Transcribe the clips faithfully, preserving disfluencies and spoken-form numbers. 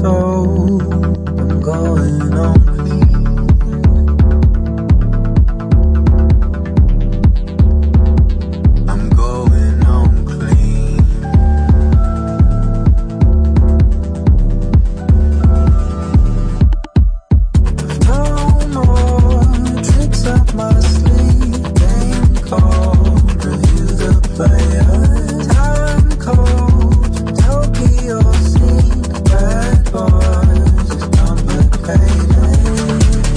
told I'm going on clean. I'm going on clean. No more tricks up my sleeve. Game called, review the players. Time cold, Tokyo scene. Bad boys, it's complicated.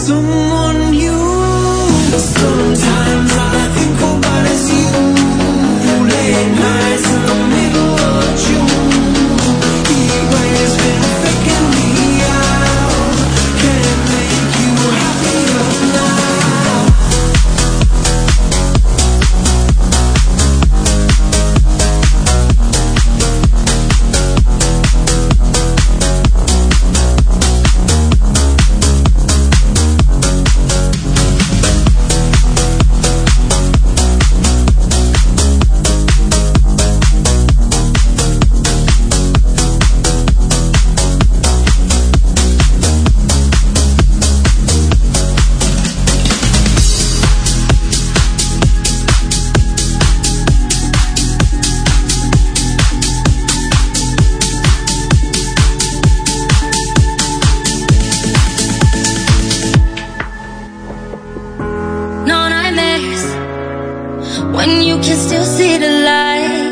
someone new. Sometimes all I think about is you. Late nights in the middle of June. Heat waves been faking me out. Can't make you happier now. When you can still see the light,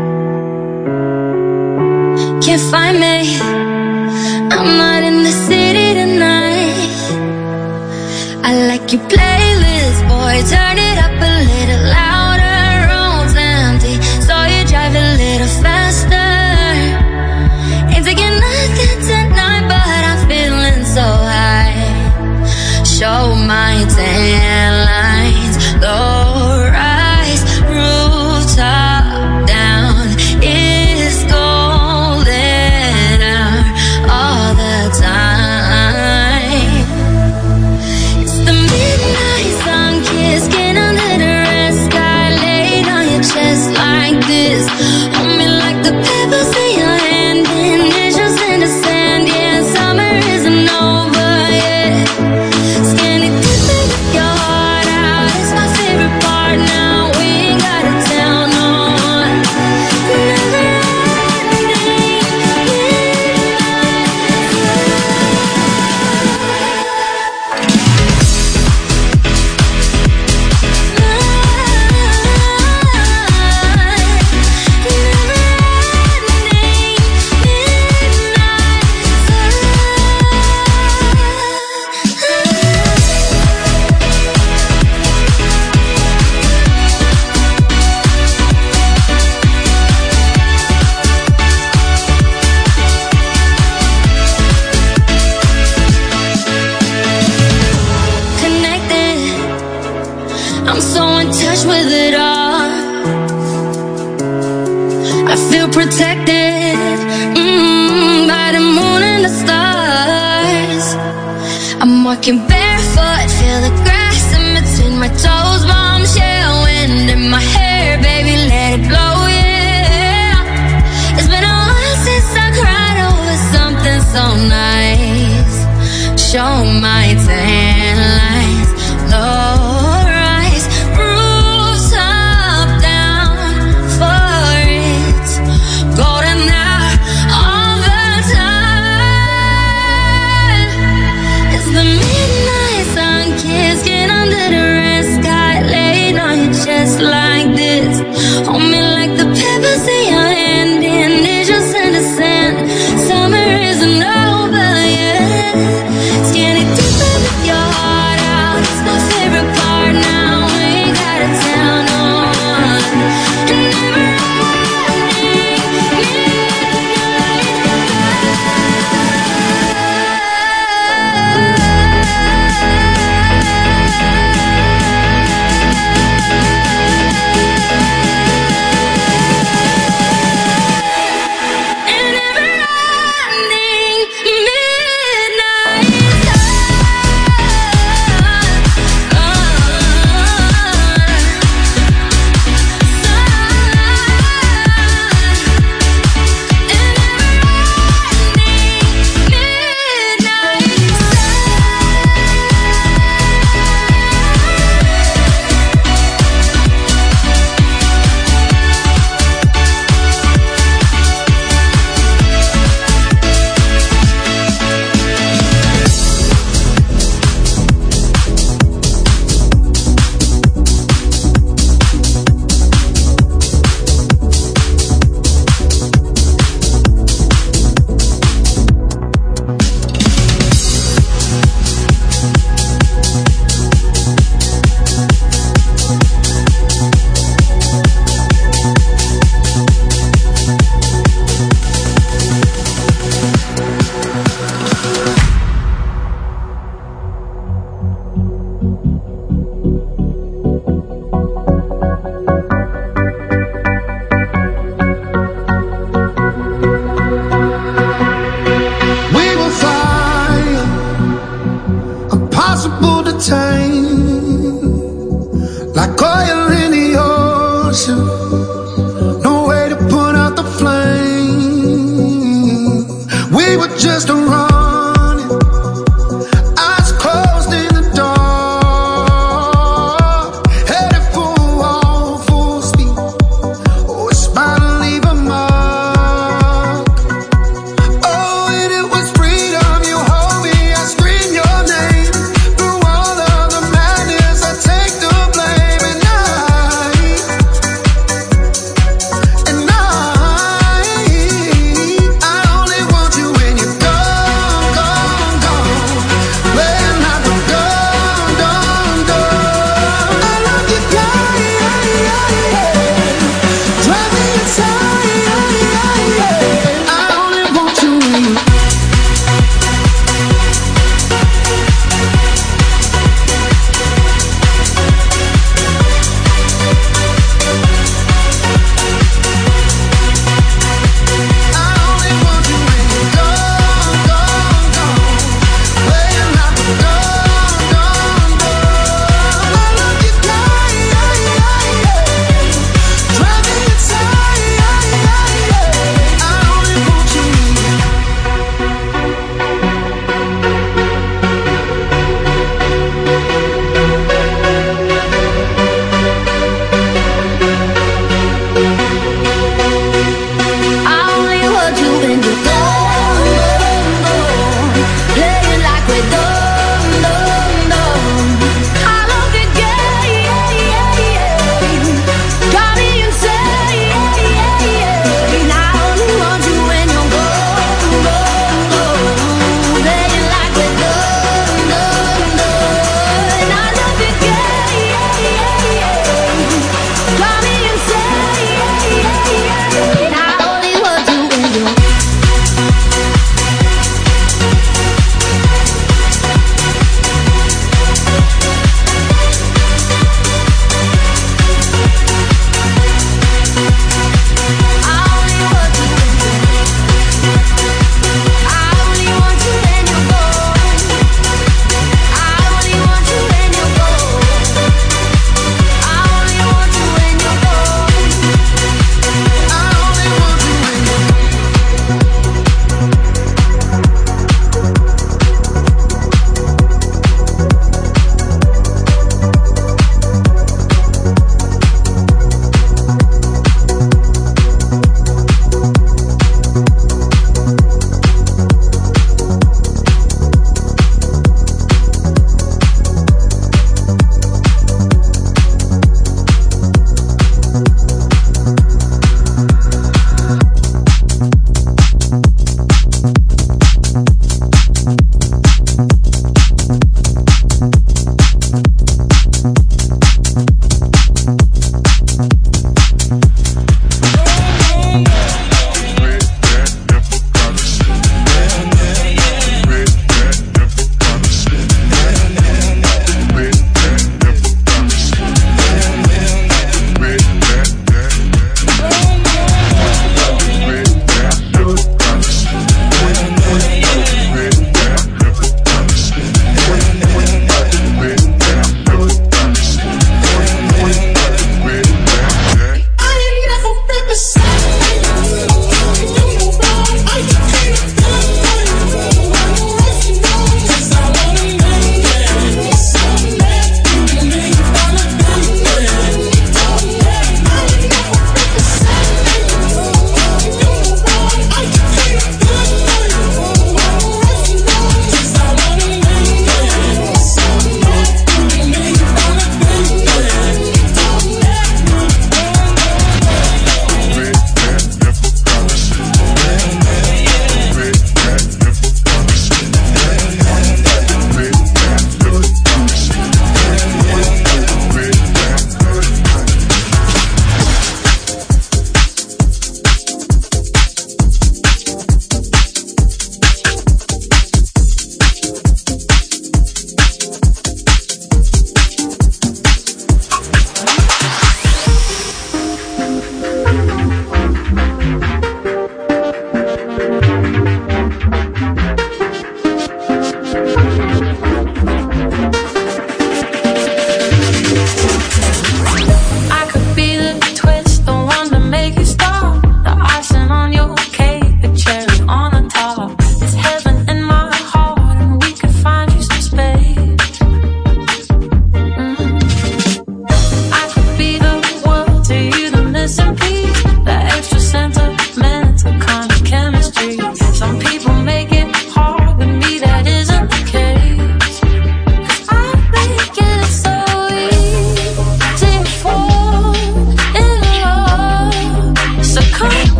can't find me, I'm not in the city tonight. I like your playlist, boy, turn it up a little louder. Room's empty, so you drive a little faster. Ain't taking nothing tonight, but I'm feeling so high. Show my tan lines, low rise, rooftop down, it's golden hour all the time. It's the midnight sun kiss, skin under the red sky, laid on your chest like this. Hold me like the pebbles in your hand, initials in the sand. Yeah, summer isn't over yet. Skinny dipping with your heart out, it's my favorite part now. We ain't gotta tell no one. Never ending connected, I'm so in touch with it all. I feel protected mm, by the moon and the stars. I'm walking barefoot, feel the grass in between my toes. Bombshell wind in my hair, baby, let it blow, yeah. It's been a while since I cried over something so nice. Show my tan lines, low rise, roofs up, down for it, golden hour all the time. It's the midnight sun kiss, skin under the red sky, laid on your chest like this. Hold me like the pebbles in your hand, initials in the sand. Summer isn't over yet. Skinny dipping with your heart out, it's my favorite part. impossible to tame, like oil in the ocean, no way to put out the flame. We were just running, eyes closed in the dark, headed for a wall, full speed. Oh, it's bound to leave a mark. Oh, and it was freedom. You hold me, I scream your name. Through all of the madness, I take the blame. And I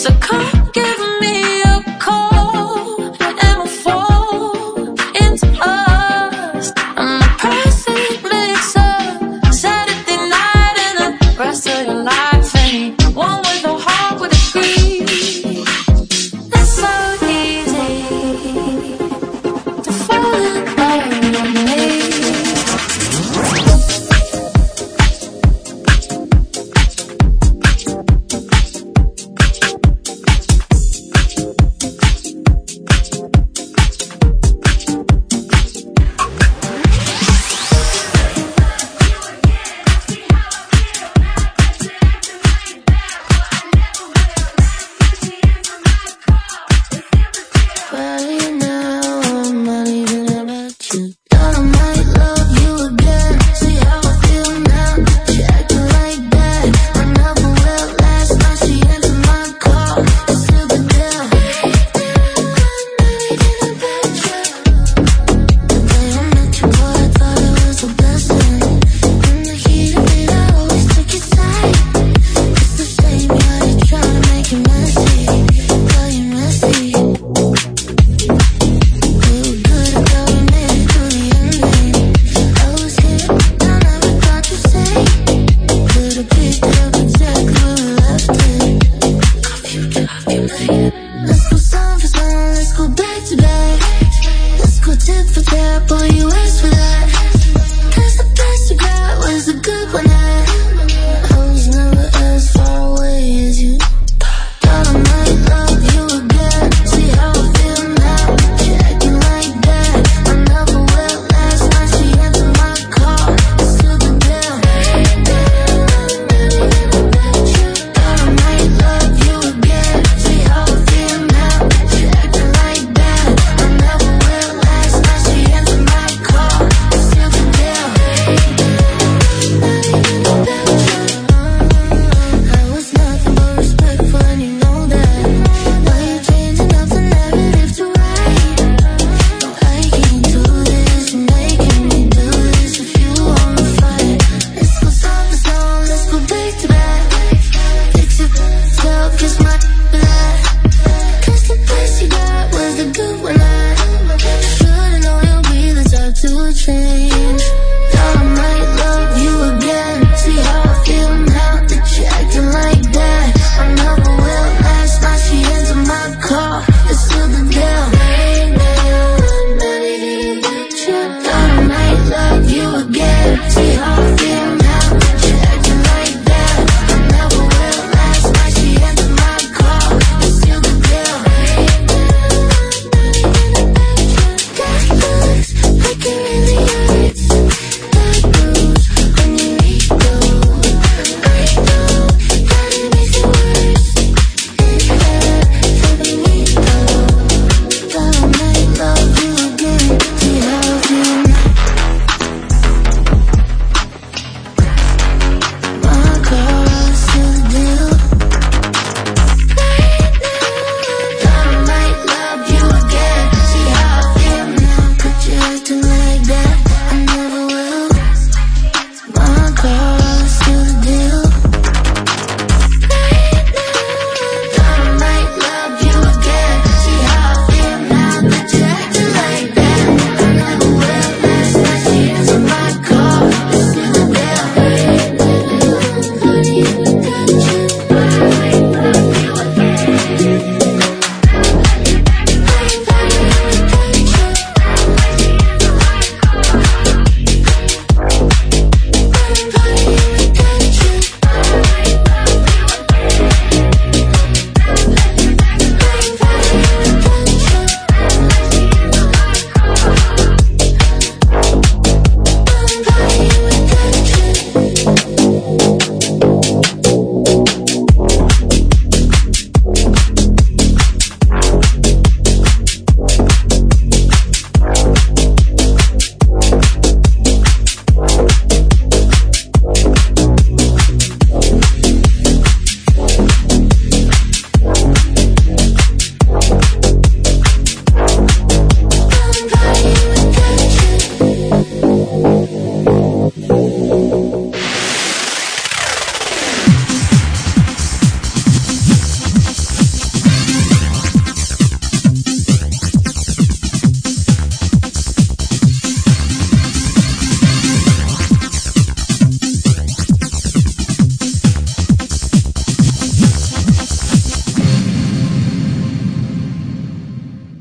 So come give me a call and we'll fall into us. I'm the perfect mix of Saturday night and the rest of your life. Anyone with a heart would agree. It's so easy to fall in love with me. Boy, you asked for that. 'Cause the best you got was a good one.